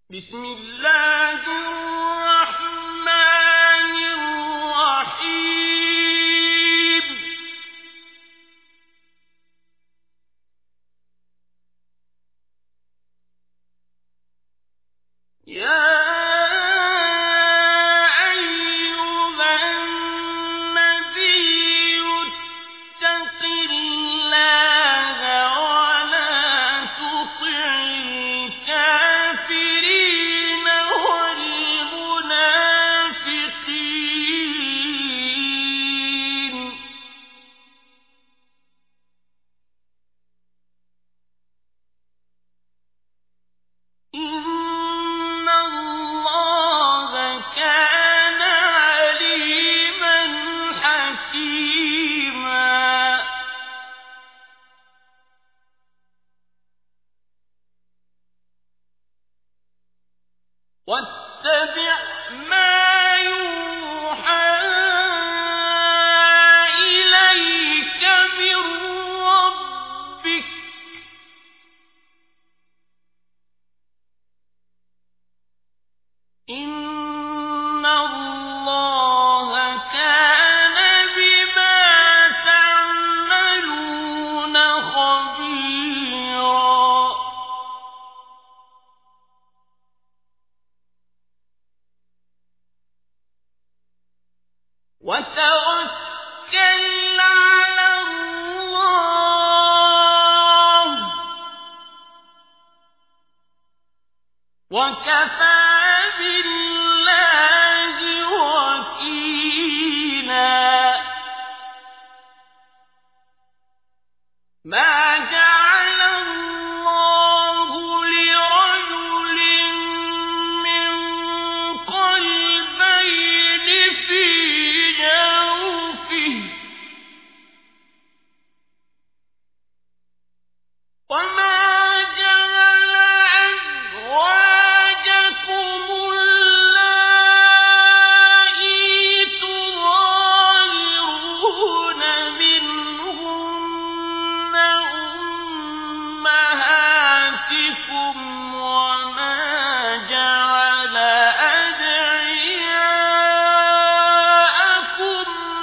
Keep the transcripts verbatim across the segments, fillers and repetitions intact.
بسم الله الرحمن الرحيم يا واتبع ما يوحى إليك من ربك إن الله كان بما تعملون خبيرا وتوكل على الله وكفى بالله وكيلا ما جعل الله لرجل من قلبين في جوفه وما جعل أزواجكم اللائي تظاهرون منهن أمهاتكم وما جعل أدعياءكم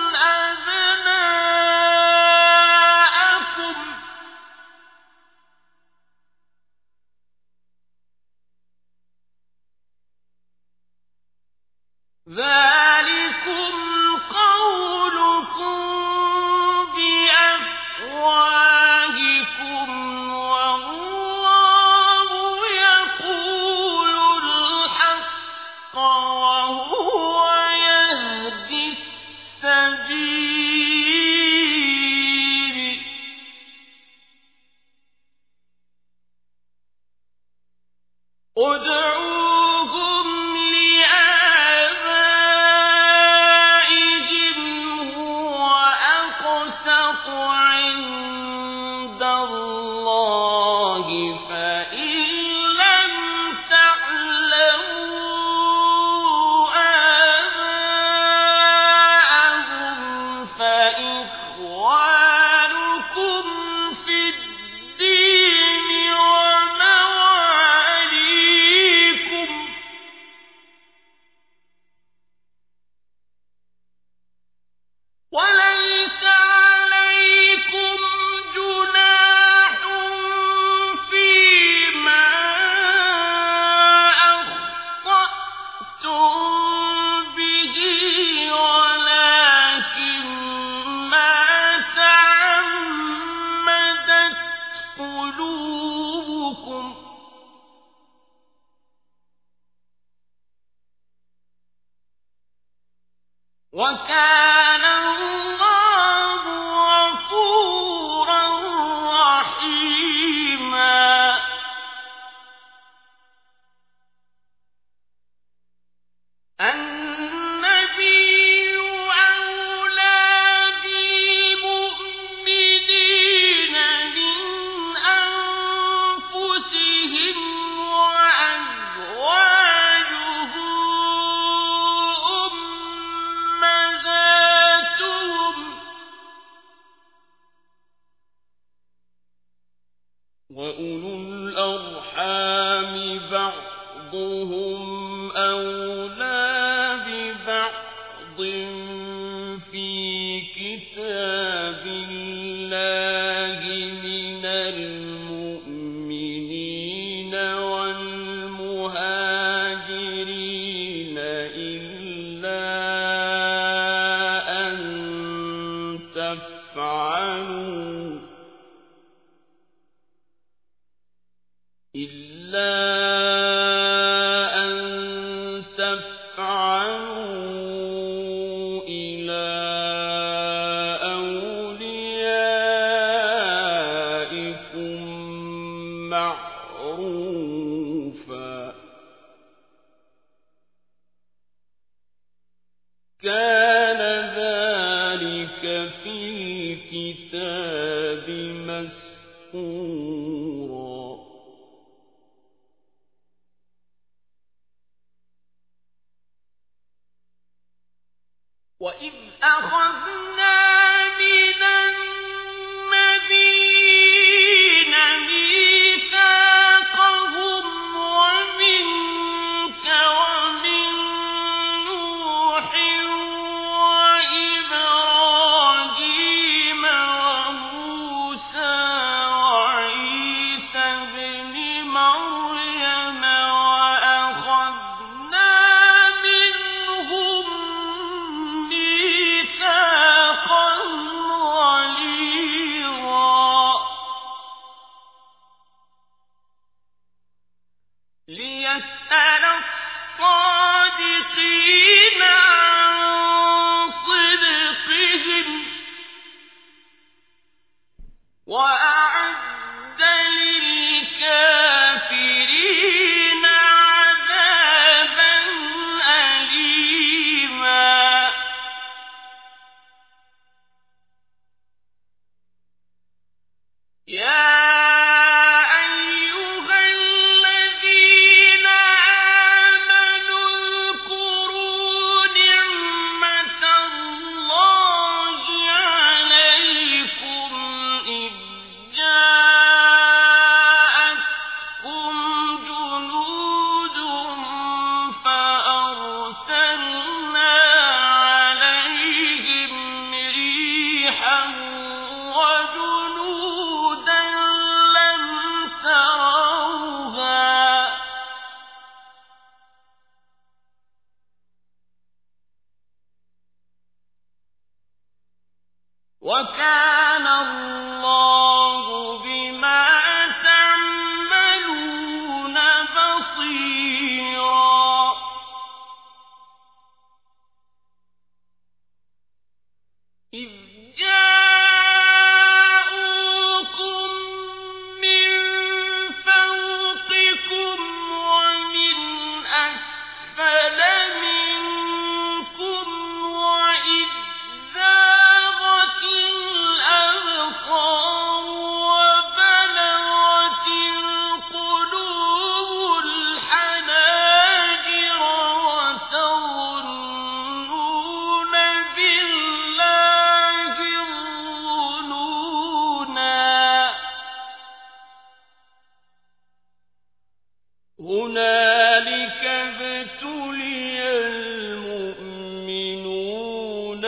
أبناءكم ذلكم قولكم بأفواهكم والله يقول الحق وهو يهدي السبيل ادعوهم لآبائهم هو أقسط عند الله فإن لم تعلموا آباءهم فإخوانكم في الدين ومواليكم وليس عليكم جناح فيما أخطأتم به ولكن ما تعمدت قلوبكم وكان الله غفورا رحيما النبي أولى بالمؤمنين من أنفسهم وأزواجه أمهاتهم بعضهم أولى ببعض في كتاب الله من المؤمنين والمهاجرين إلا أن تفعلوا إلا أن تفعلوا إلى أوليائكم معروفا كان ذلك في الكتاب مسطورا وإذ أخذنا من النبيين ميثاقهم ومنك ومن نوح وإبراهيم وموسى وعيسى ابن مريم وأخذنا منهم ميثاقا غليظا ليسأل الصادقين عن صدقهم وأعد للكافرين عذابا أليما يا أيها الذين آمنوا اذكروا نعمة الله عليكم إذ جاءتكم جنود فأرسلنا عليهم ريحا وجنودا لم تروها وكان الله بما تعملون بصيرا إذ جاءوكم من فوقكم ومن أسفل منكم وإذ زاغت الأبصار وبلغت القلوب الحناجر وتظنون بالله الظنونا هنالك ابتلي المؤمنون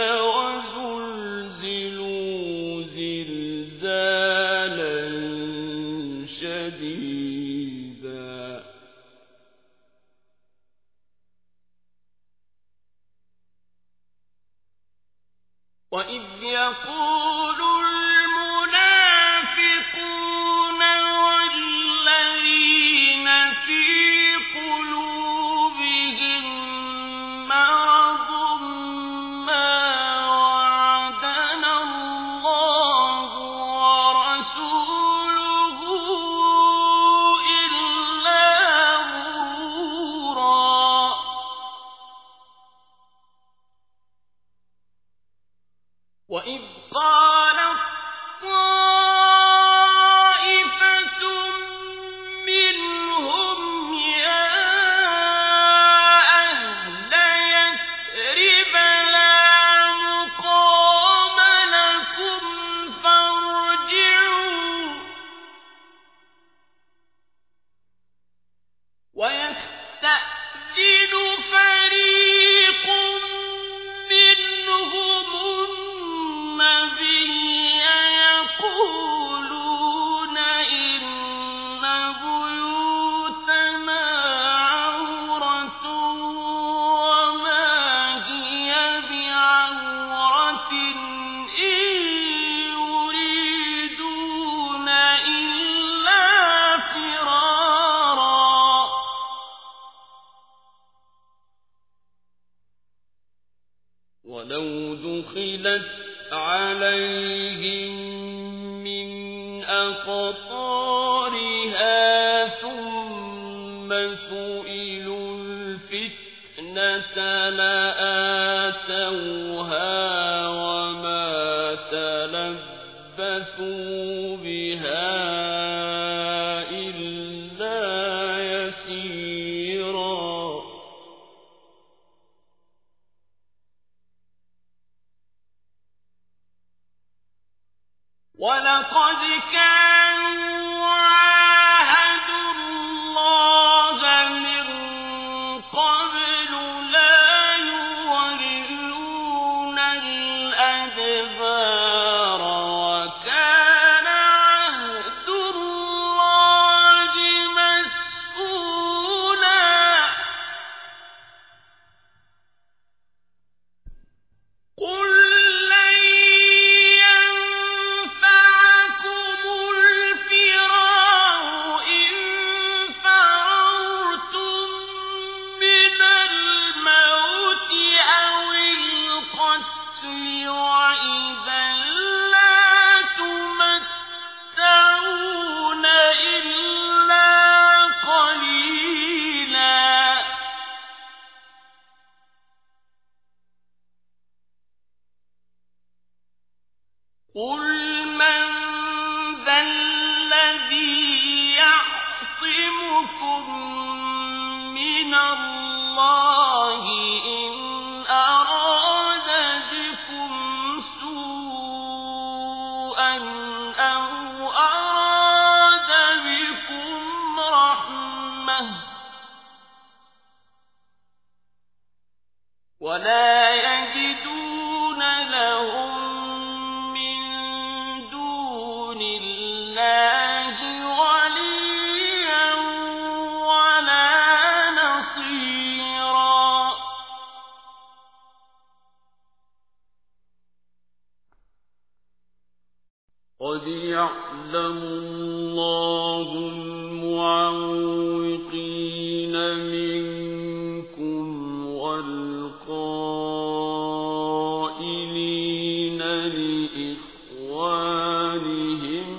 وزلزلوا زلزالا شديدا وإذ يقول المنافقون والذين في قلوبهم مرض ما وعدنا الله ورسوله إلا غرورا وإذ قال ولو دخلت عليهم من أقطارها ثم سئلوا الفتنة لآتوها وما تلبثوا بها إلا يسيرا ولقد كانوا عاهدوا الله من قبل لا يولون الأدبار وكان عهد الله مسؤولا قل قل من ذا الذي يعصمكم من الله إن أراد بكم سوءا أو أراد بكم رحمة ولا يجدون لهم قد يعلم الله المعوقين منكم والقائلين لإخوانهم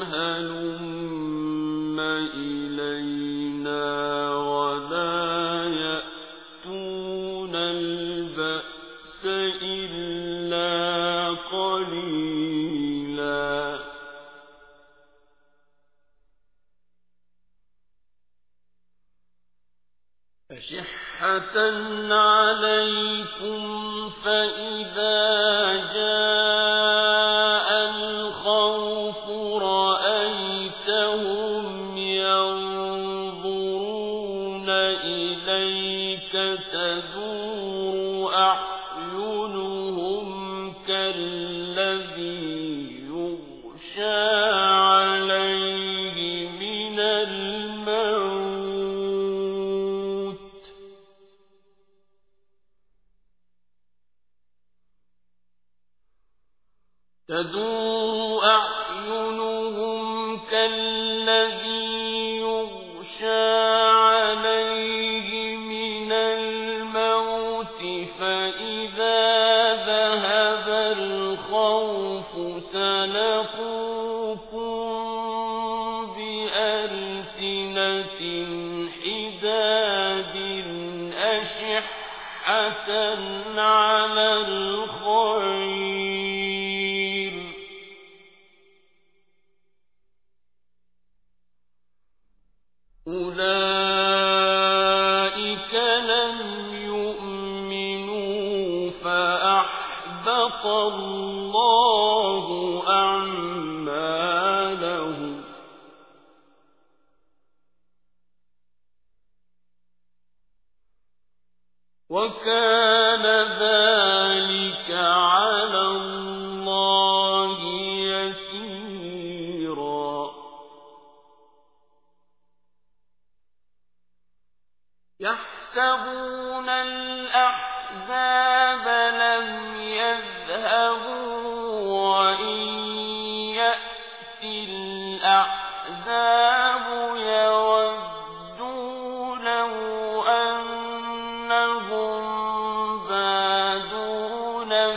هلم إلينا ولا يأتون البأس إلا قليلا أشحة عليكم فإذا جاء الخوف رأيتهم ينظرون إليك تدور أعينهم كالذي يغشى عليه من الموت تدور أعينهم كالذي يغشى عليه من الموت فإذا ذهب الخوف سلقوكم بألسنة حداد أشحة على الخير أولئك لم يؤمنوا فأحبط الله أعمالهم وكان ذلك على الله يسيرا يحسبون الأحزاب لم يذهبوا وإن يأتي الأحزاب يودوا لو أنهم بادون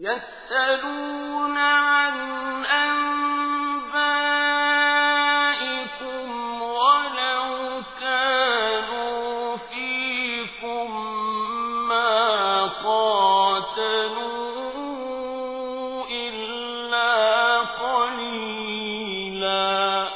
يسألون عن أنبائكم ولو كانوا فيكم ما قاتلوا إلا قليلا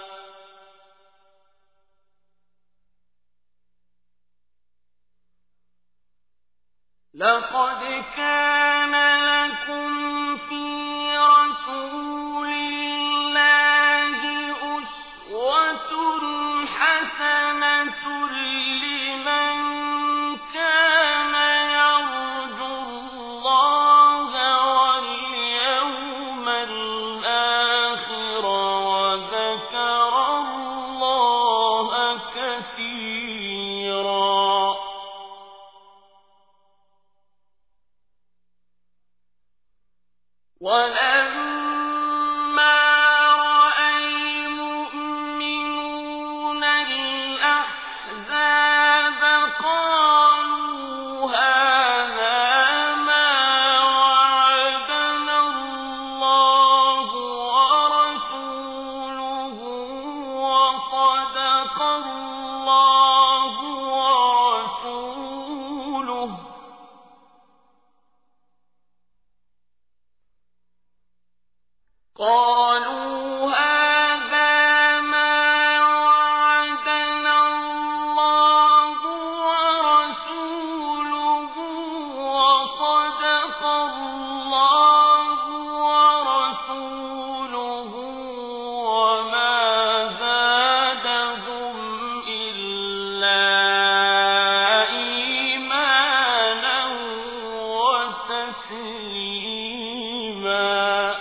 لقد كان لكم في رسول الله أسوة حسنة لمن كان يرجو الله واليوم الآخر وذكر الله كثيرا ولما رأى المؤمنون الأحزاب قالوا هذا ما وعدنا الله ورسوله وصدق الله ورسوله قالوا هذا ما وعدنا الله ورسوله وصدق الله ورسوله وما زادهم إلا إيمانا وتسليما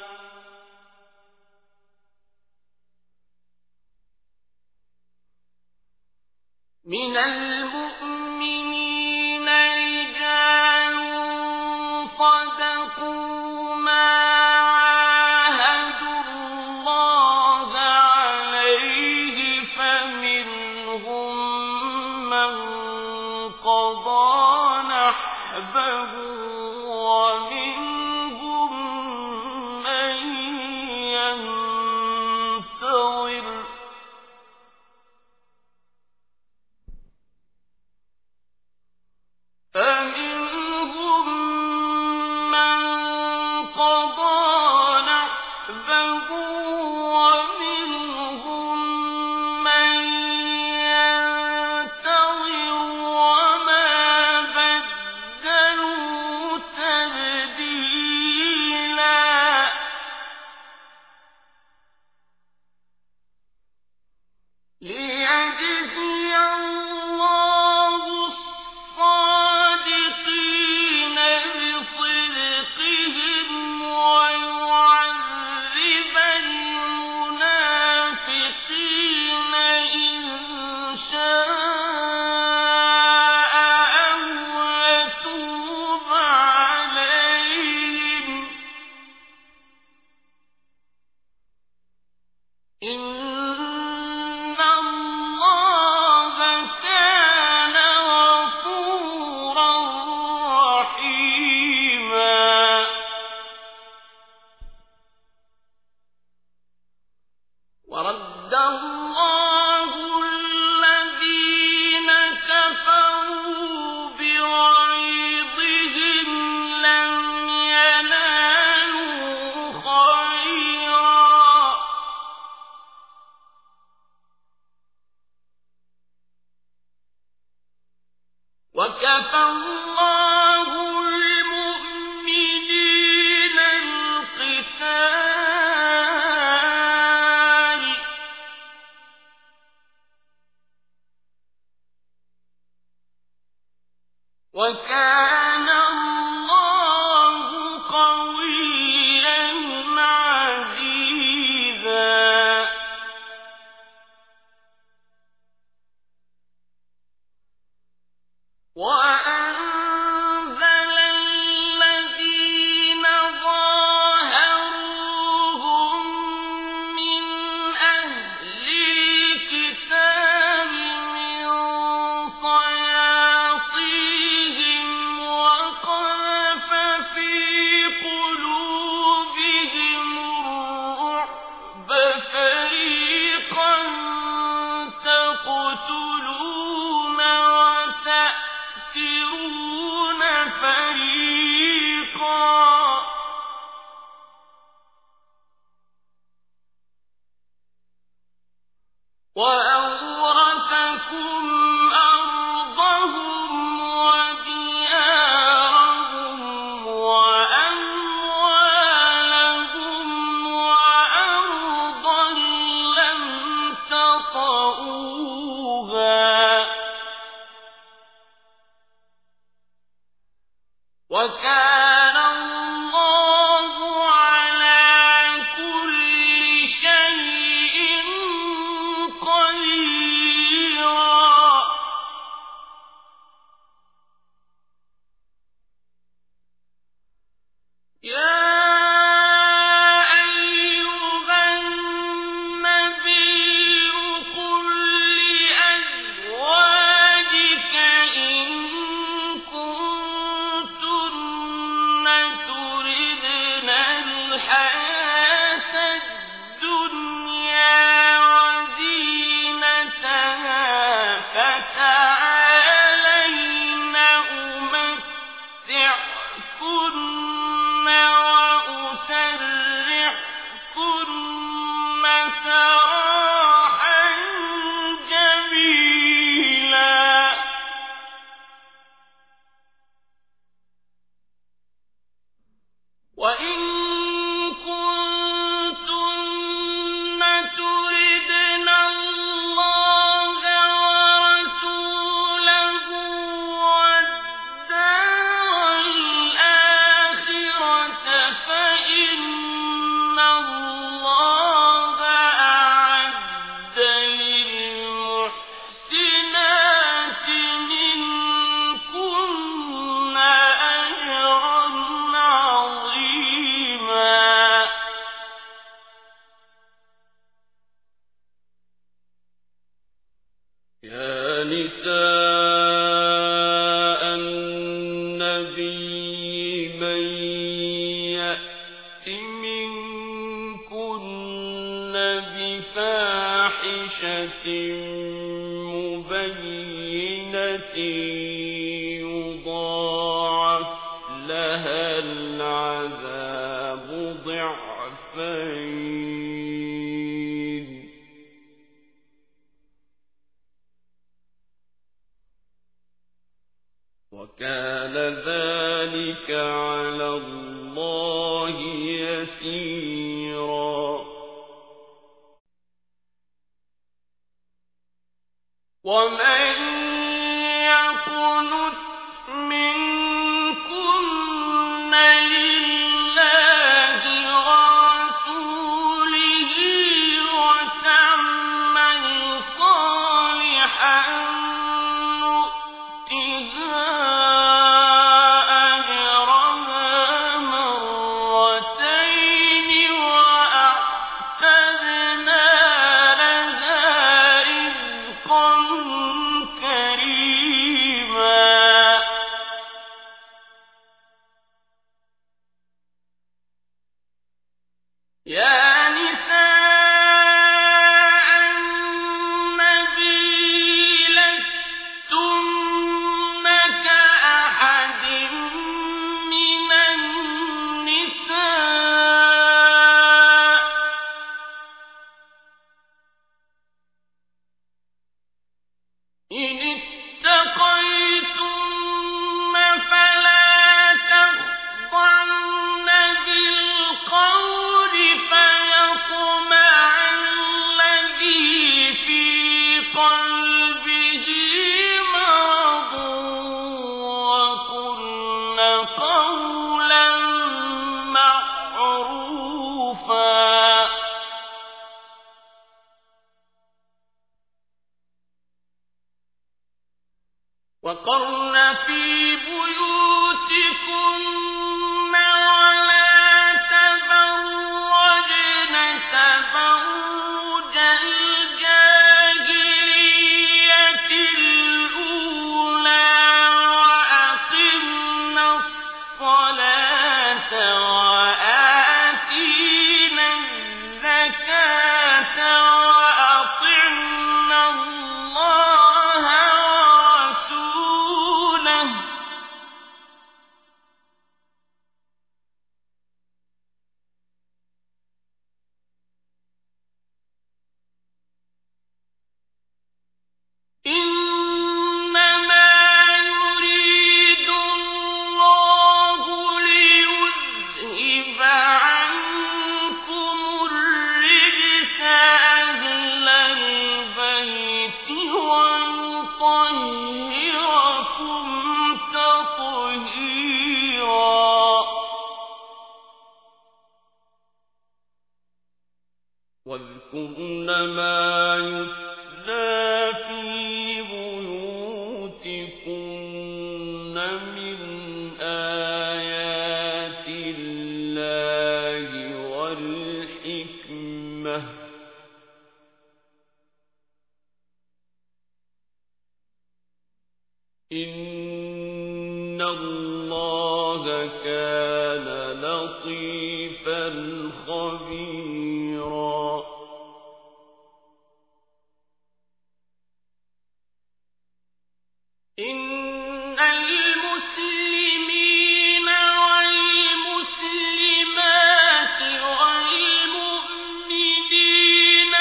من المؤمنين رجال صدقوا ما عاهدوا الله عليه فمنهم من قضى نحبه ومنهم من ينتظر فمنهم من قضى نحبه ومنهم من ينتظر وما بدلوا تبديلا ليجزي الله الصادقين بصدقهم ويعذب المنافقين إن شاء أو يتوب عليهم إن الله كان غفورا رحيما ورد الله الذين كفروا بغيظهم لم ينالوا خيرا وكفى الله المؤمنين القتال وكان الله قويا عزيزا وأنزل الذين ظاهروهم من أهل الكتاب من صياصيهم وكان الله على كل شيء قديرا يا مبينة يضاعف لها العذاب ضعفين وكان ذلك على الله يسيرا ومن يقنت منكن لله ورسوله وتعمل صالحا نؤتها أجرها مرتين وأعتدنا لها رزقا كريما يا نساء النبي لستن كأحد من النساء إن اتقيتن فلا تخضعن بالقول فيطمع الذي في قلبه مرض وقلن قولا معروفا وقرن في بيوتكن ولا تبرجن تبرج الجاهلية الأولى وأقمن الصلاة وآتينا الزكاة وأطعنا الله ورسوله ما يتلى في بيوتكن من آيات الله والحكمة إن الله كان لطيفا خبيرا إن المسلمين والمسلمات والمؤمنين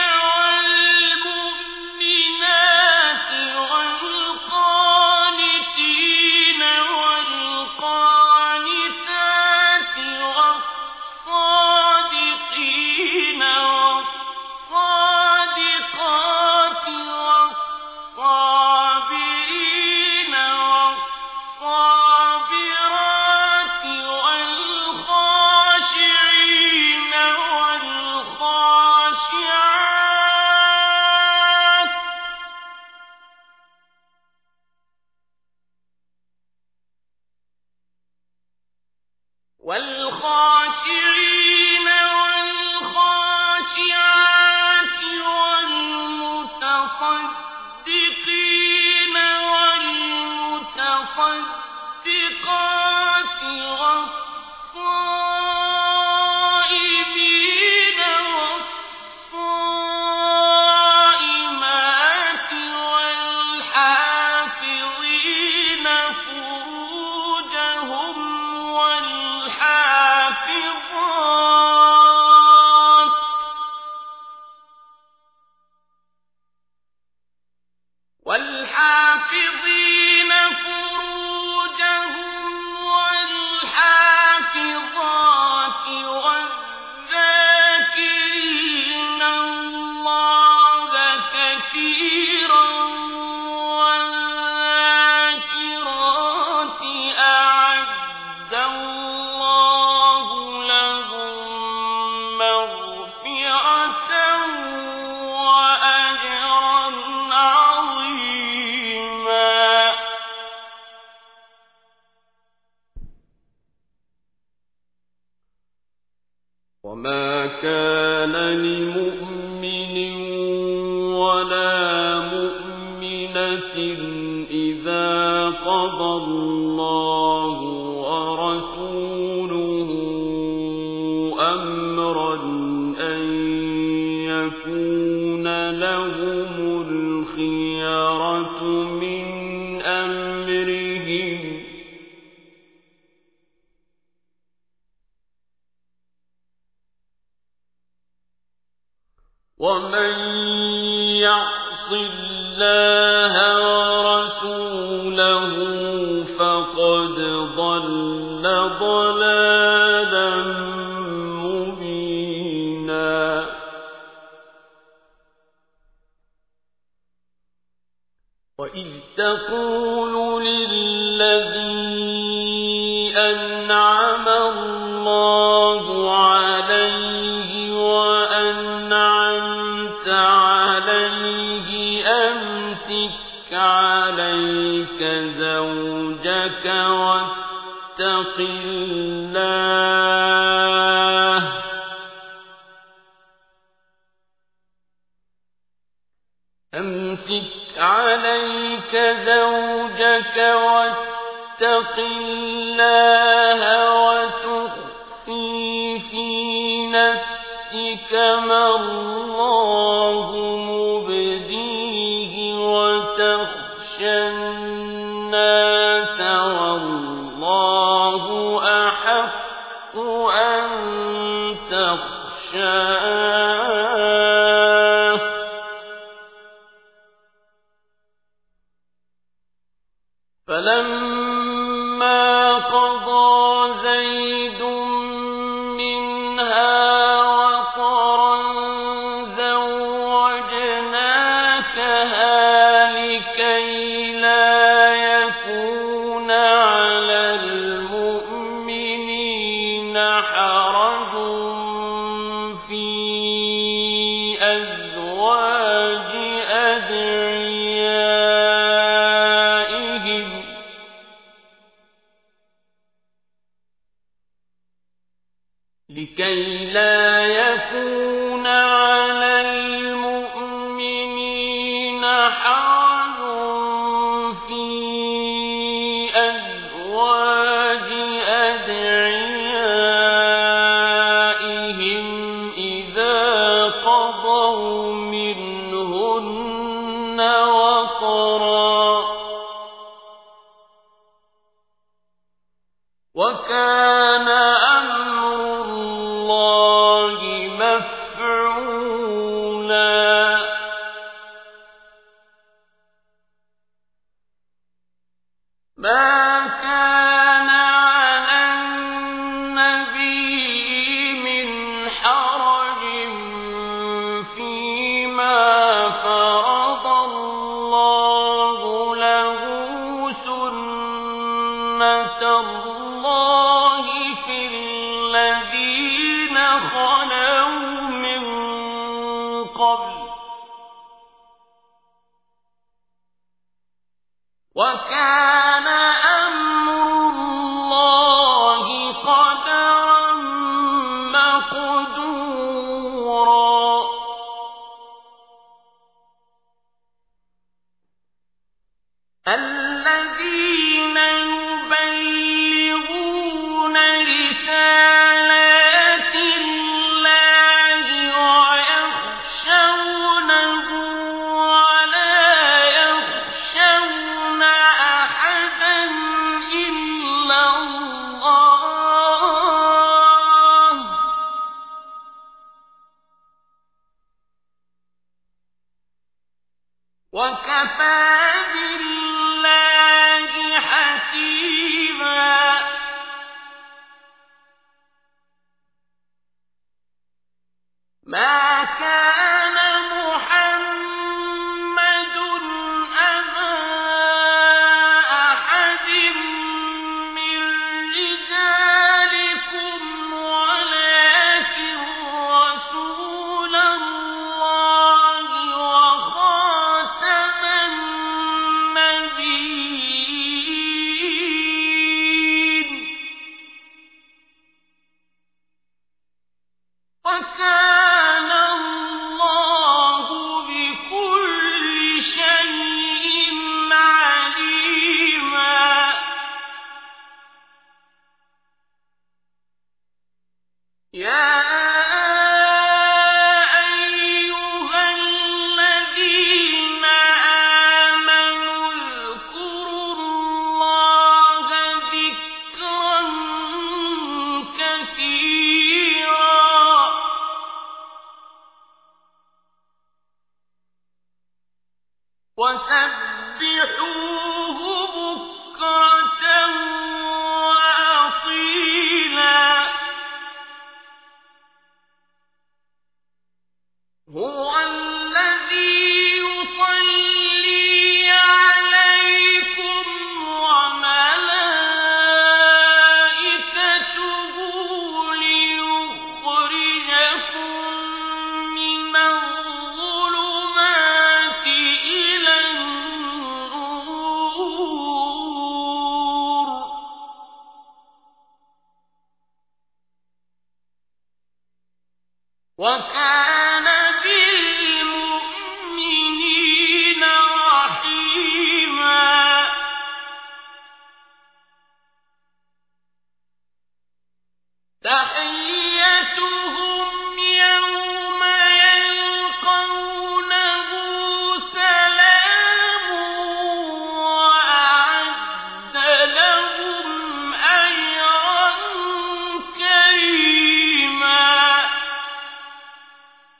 والمؤمنات والقانتين والقانتات والصادقين والصادقات والصابرين والصابرات والخاشعين والخاشعات والخاشعين والخاشعات والمتصدقين والمتصدقات والصائمين والصائمات والحافظين فروجهم والحافظات والحافظين فروجهم والحافظات والذاكرين الله كثيرا والذاكرات أعد الله لهم مغفرة وأجرا عظيما وما كان لمؤمن ولا مؤمنة إذا قضى الله ورسوله أمرا أن يكون لهم الخيرة من أمرهم ومن يعص الله ورسوله فقد ضل ضلالا مبينا وإذ تقول للذي أنعم الله عليه وأنعمت عليه أمسك عليك زوجك واتق الله أمسك عليك زوجك واتق الله وتخفي في نفسك ما الله مبديه وتخشى الناس والله أحق أن تخشاه فلما قضى زيد منها وطرا زوجناكها لكي لا يكون على المؤمنين حرج في أزواج لكي لا يكون على المؤمنين حرج في أزواج أدعيائهم إذا قضوا منهن وطرا وكان أمر الله مفعولا ما كان على النبي من حرج فيما فرض الله له سنة الله في الذين خلوا من قبل وكان أمر الله قدرا مقدورا الذين يبلغون رسالات الله ويخشونه ولا يخشون أحدا إلا الله وكفى بالله حسيبا ما كان محمد أبا أحد من رجالكم ولكن رسول الله وخاتم النبيين وكان الله بكل شيء عليما يا أيها الذين آمنوا اذكروا الله ذكرا كثيرا وسبحوه بكرة وأصيلا هو الذي يصلي عليكم وملائكته ليخرجكم من الظلمات إلى النور وكان بالمؤمنين رحيما تحيتهم يوم يلقونه سلام وأعد لهم أجرا كريما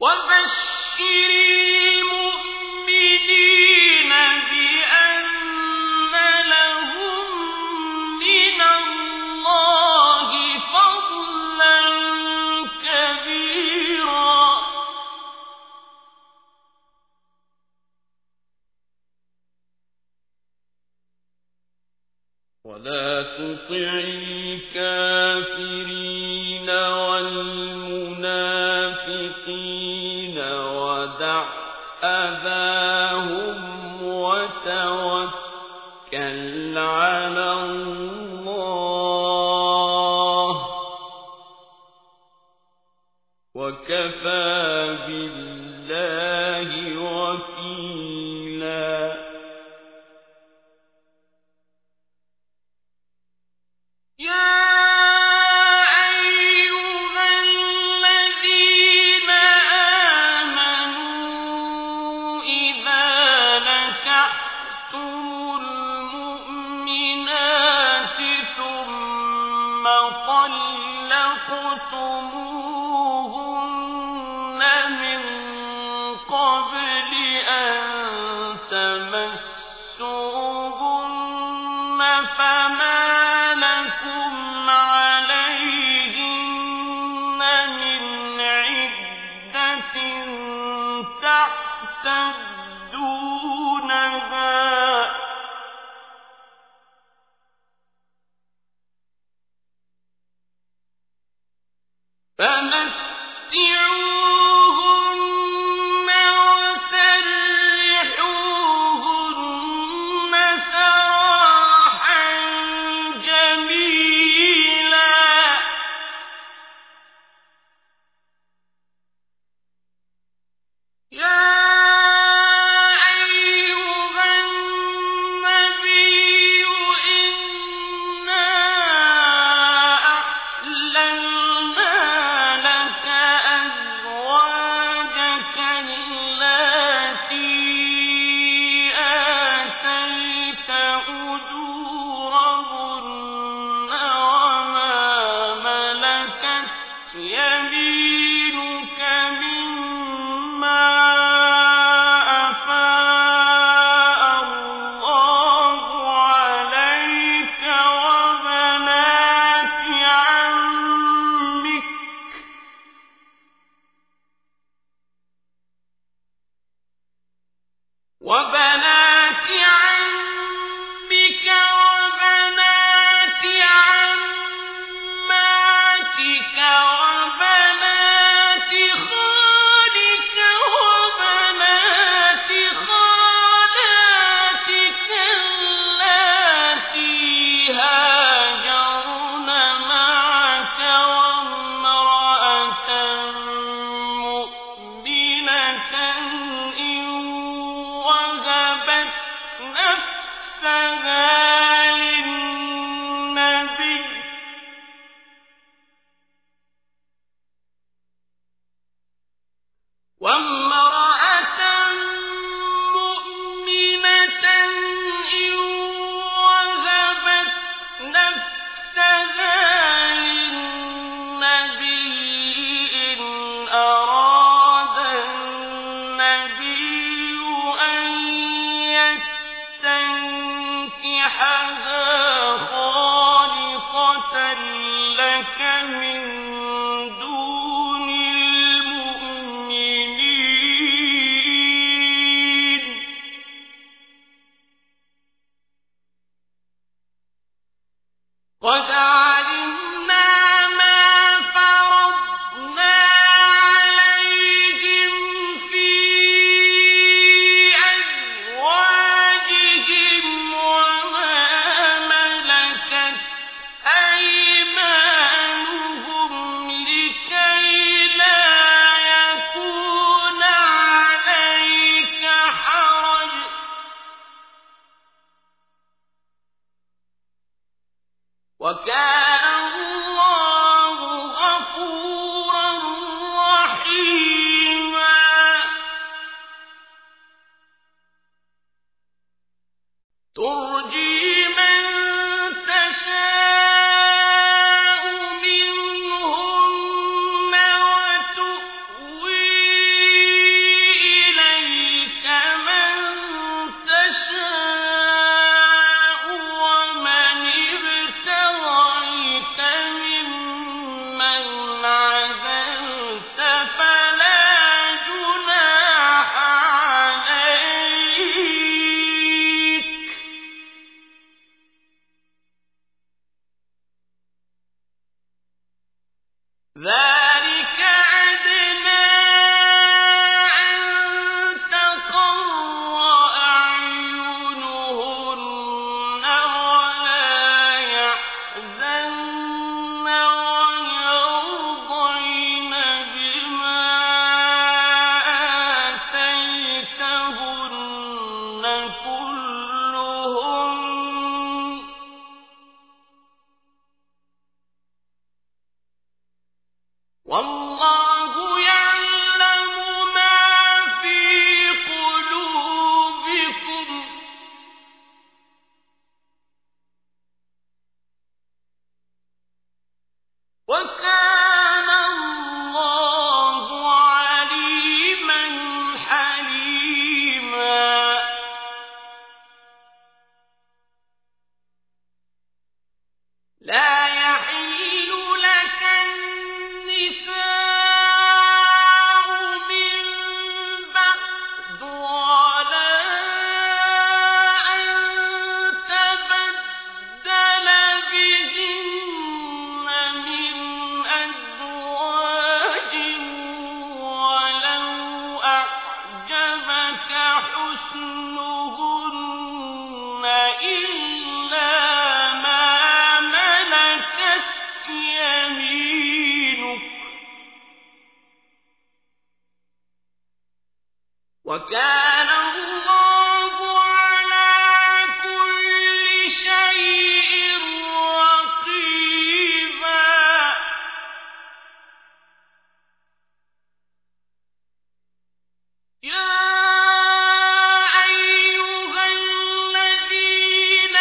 وبشر المؤمنين بأن لهم من الله فضلا كبيرا ولا تطع الكافرين والمنافقين ودع أذاهم وتوكل على الله وكفى بالله وكيلا يا أيها الذين آمنوا إذا نكحتم المؤمنات ثم طلقتموهن من قبل أن تمسوهن فما لكم عليهن من عدة تعتدونها فمتعوهن وسرحوهن سراحا جميلا يا أيها النبي إنا أحللنا لك أزواجك اللاتي آتيت أجورهن وما ملكت يمينك مما أفاء الله عليك وبنات عمك وبنات عمك وبنات عماتك وبنات خالك وبنات خالاتك اللاتي هاجرن معك وامرأة مؤمنة إن وهبت نفسها للنبي وامرأة مؤمنة إن وهبت نفسها للنبي إن أراد النبي أن يستنكحها خالصة لك من دون المؤمنين قد علمنا ما فرضنا عليهم في أزواجهم وما ملكت أيمانهم لكي لا يكون عليك حرج وكان الله غفورا رحيما ترجي من تشاء منهن وتؤوي حصنهن إلا ما ملكت يمينك وكان الله على كل شيء رقيبا يا أيها الذين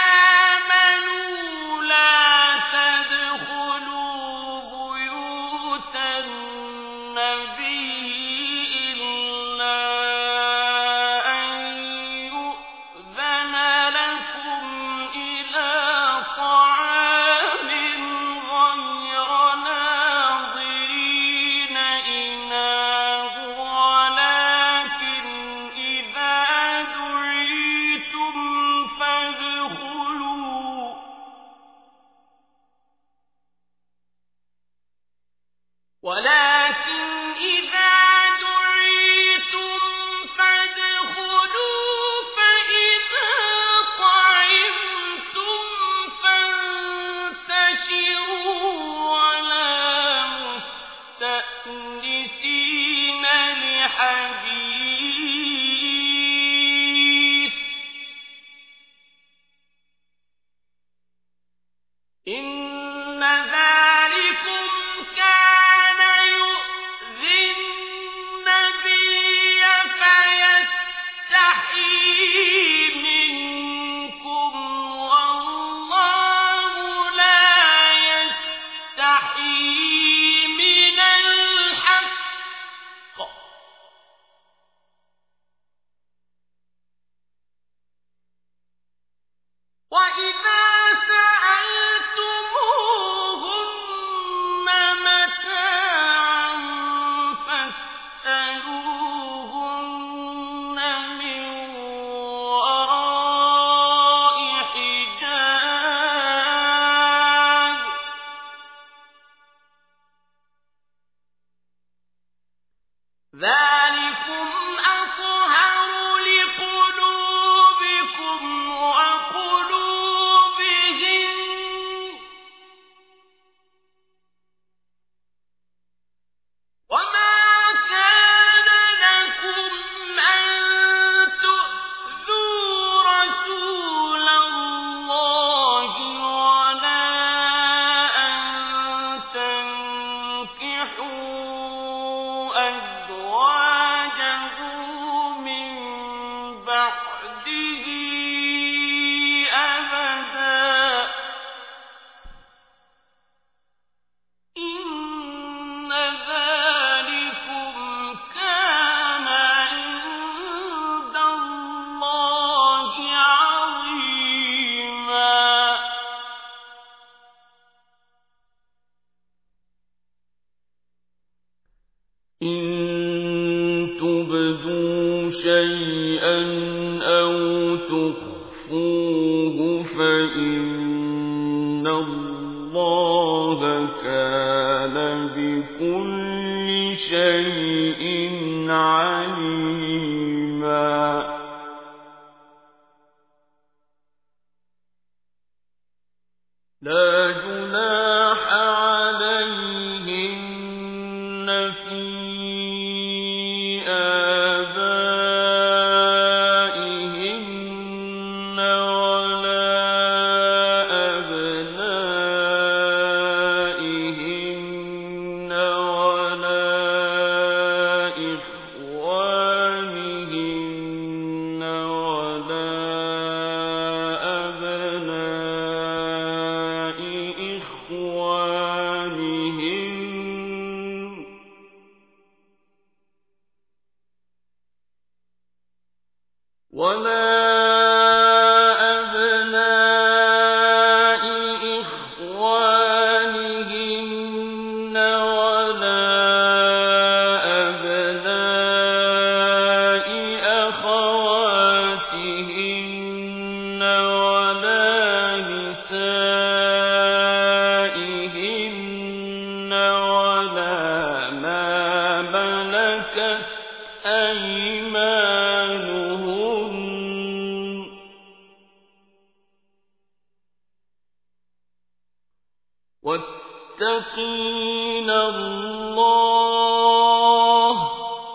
آمنوا لا تدخلوا بيوت النبي إلا أن يؤذن لكم إلى طعام غير ناظرين إناه ولكن إذا دعيتم فادخلوا ولكن إذا دعيتم فادخلوا فإذا طعمتم فانتشروا ولا مستأنسين لحديث إن ذلكم كان يؤذي النبي فيستحيي منكم والله لا يستحيي من الحق وإذا سألتموهن متاعا فاسألوهن من وراء حجاب ذلكم أطهر لقلوبكم وقلوبهم وما كان لكم أن تؤذوا رسول الله ولا أن تنكحوا أزواجه من بعده أبدا إن ذلكم كان عند الله عظيما إن تبدوا شيئا أو تخفوه فإن الله كان بكل شيء عليما لا جناح عليهن في آبائهن ولا أبنائهن ولا إخوانهن ولا أبناء إخوانهن ولا أبناء إخوانهن ولا أبناء أخواتهن ولا نسائهن ولا ما ملكت أيمانهن للمتقين الله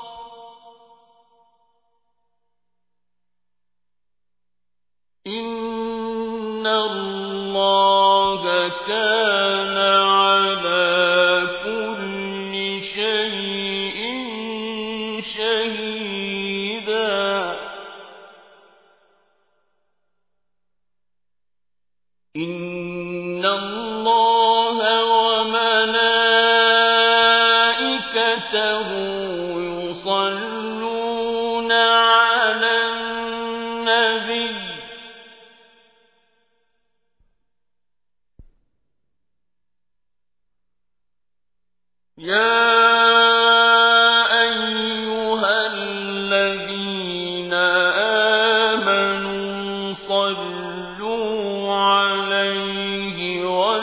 إن الله كان على كل شيء شهيدا إن الله وملائكته يصلون على النبي يا أيها الذين آمنوا صلوا عليه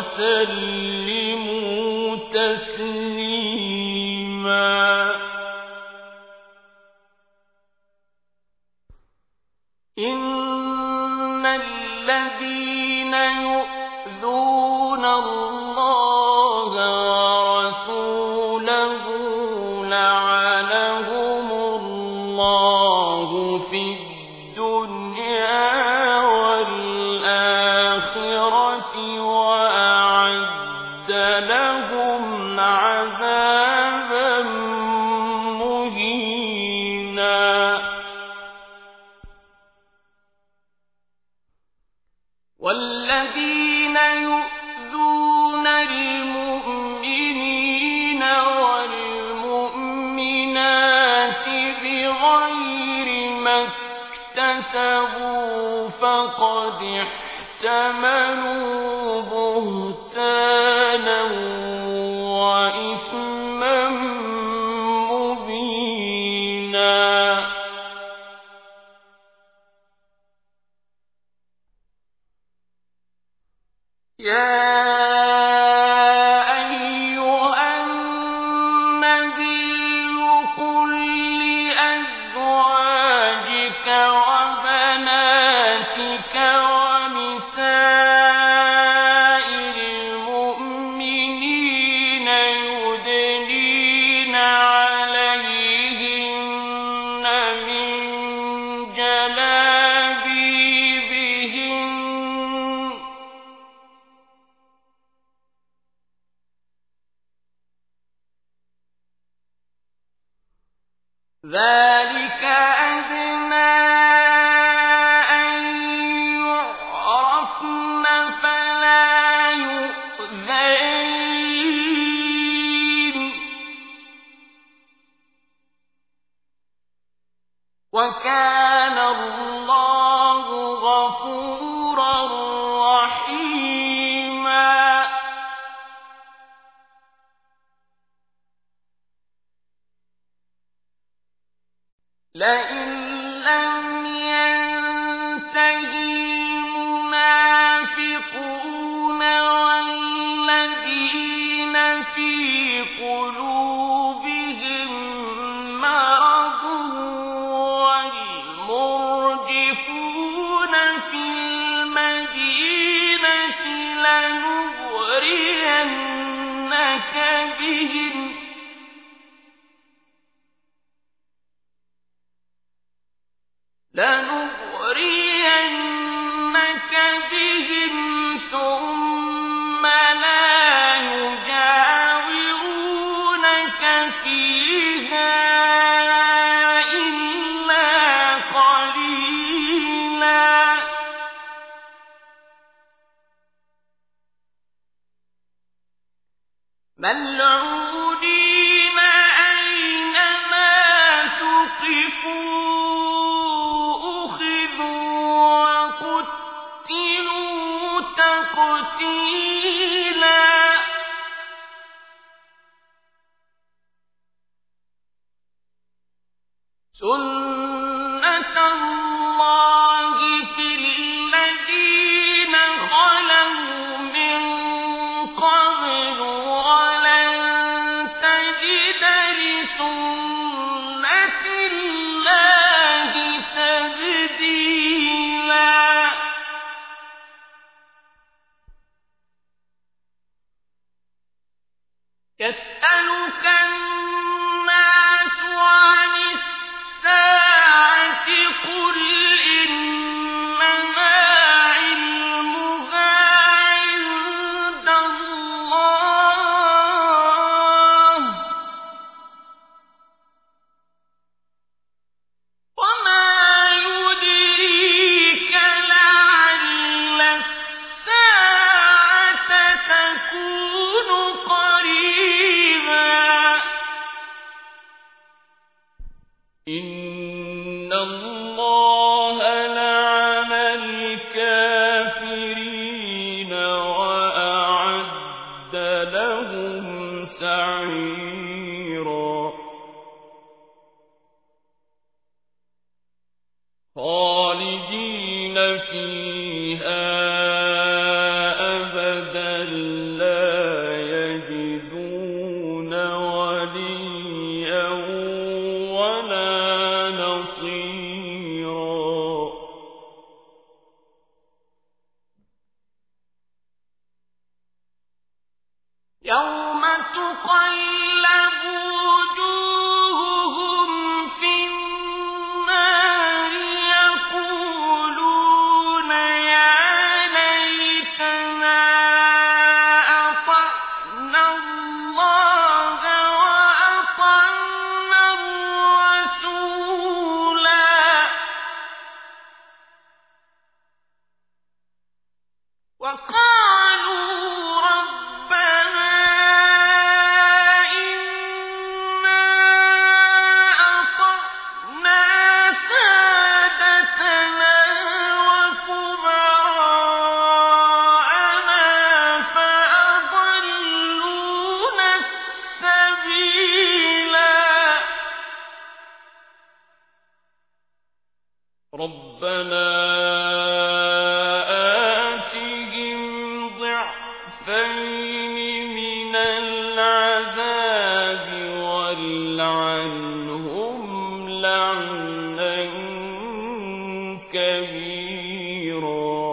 وسلموا تسليما إن الذين يؤذون الله ورسوله لعنهم الله في الدنيا والآخرة وأعد لهم عذابا مهينا والذين يؤذون المؤمنين والمؤمنات بغير ما اكتسبوا فقد احتملوا بهتانا وإثما مبينا يا أيها النبي قل لأزواجك وبناتك ونساء المؤمنين يدنين عليهن من جلابيبهن ذلك أدنى أن يعرفن فلا يؤذين وكان الله غفورا رحيما لئن لم ينتهي المنافقون والذين في قلوبهم مرض والمرجفون في المدينة لنغرينك بهم لنغرينك بهم ثم لا يجاورونك فيها إلا قليلا ملعونين أينما ثقفوا تقتيلا سنة الله في الذين خلوا من قبل ولن تجد لسنة الله تبديلا إن الله لعن الكافرين وأعد لهم سعيرا خالدين فيها أبدا لا يجدون وليا ولا نصيرا يوم تقلب وجوههم في النار يقولون يا ليتنا أطعنا الله وأطعنا الرسولا وقالوا ربنا إنا أطعنا سادتنا وكبراءنا فأضلونا السبيلا ربنا آتهم ضعفين من العذاب والعنهم لعنا كبيرا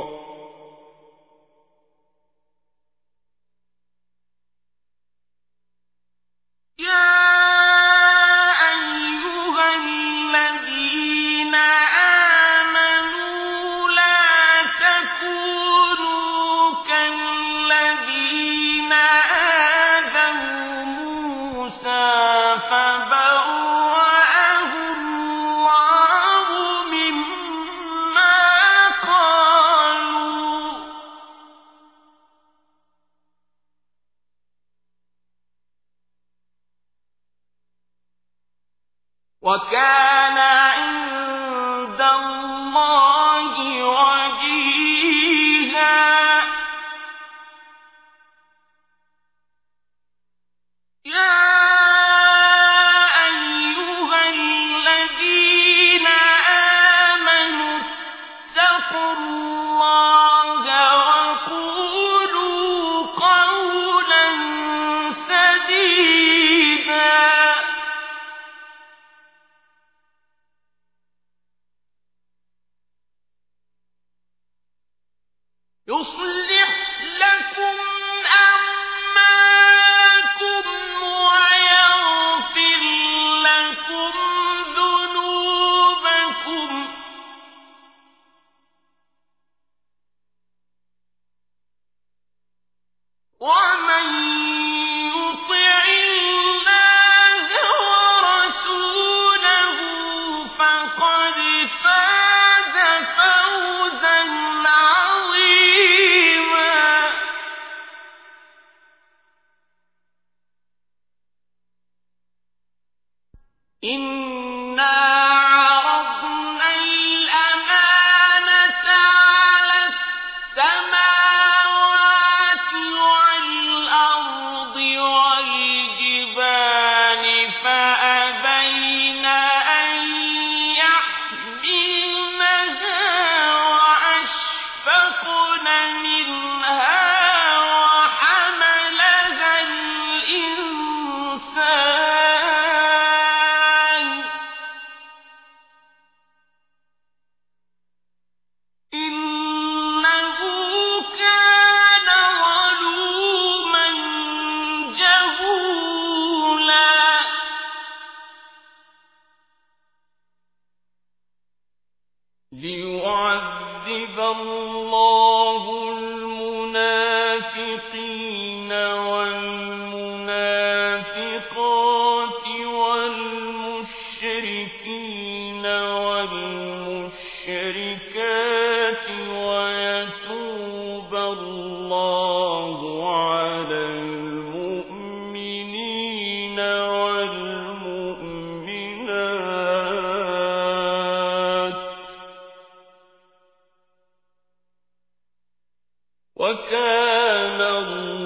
يا أيها الذين آمنوا لا تكونوا كالذين آذوا موسى فبرأه الله مما قالوا وكان عند الله وجيها يا أيها الذين آمنوا اتقوا الله وقولوا قولا سديدا يصلح لكم أعمالكم ويغفر لكم ذنوبكم ومن يطع الله ورسوله فقد فاز فوزا عظيما إنا عرضنا الأمانة على السماوات والأرض والجبال فأبين أن يحملنها وأشفقن منها وحملها الإنسان إنه كان ظلوما جهولا ليعذب الله المنافقين والمنافقات والمشركين والمشركات ويتوب الله على المؤمنين والمؤمنات وكان الله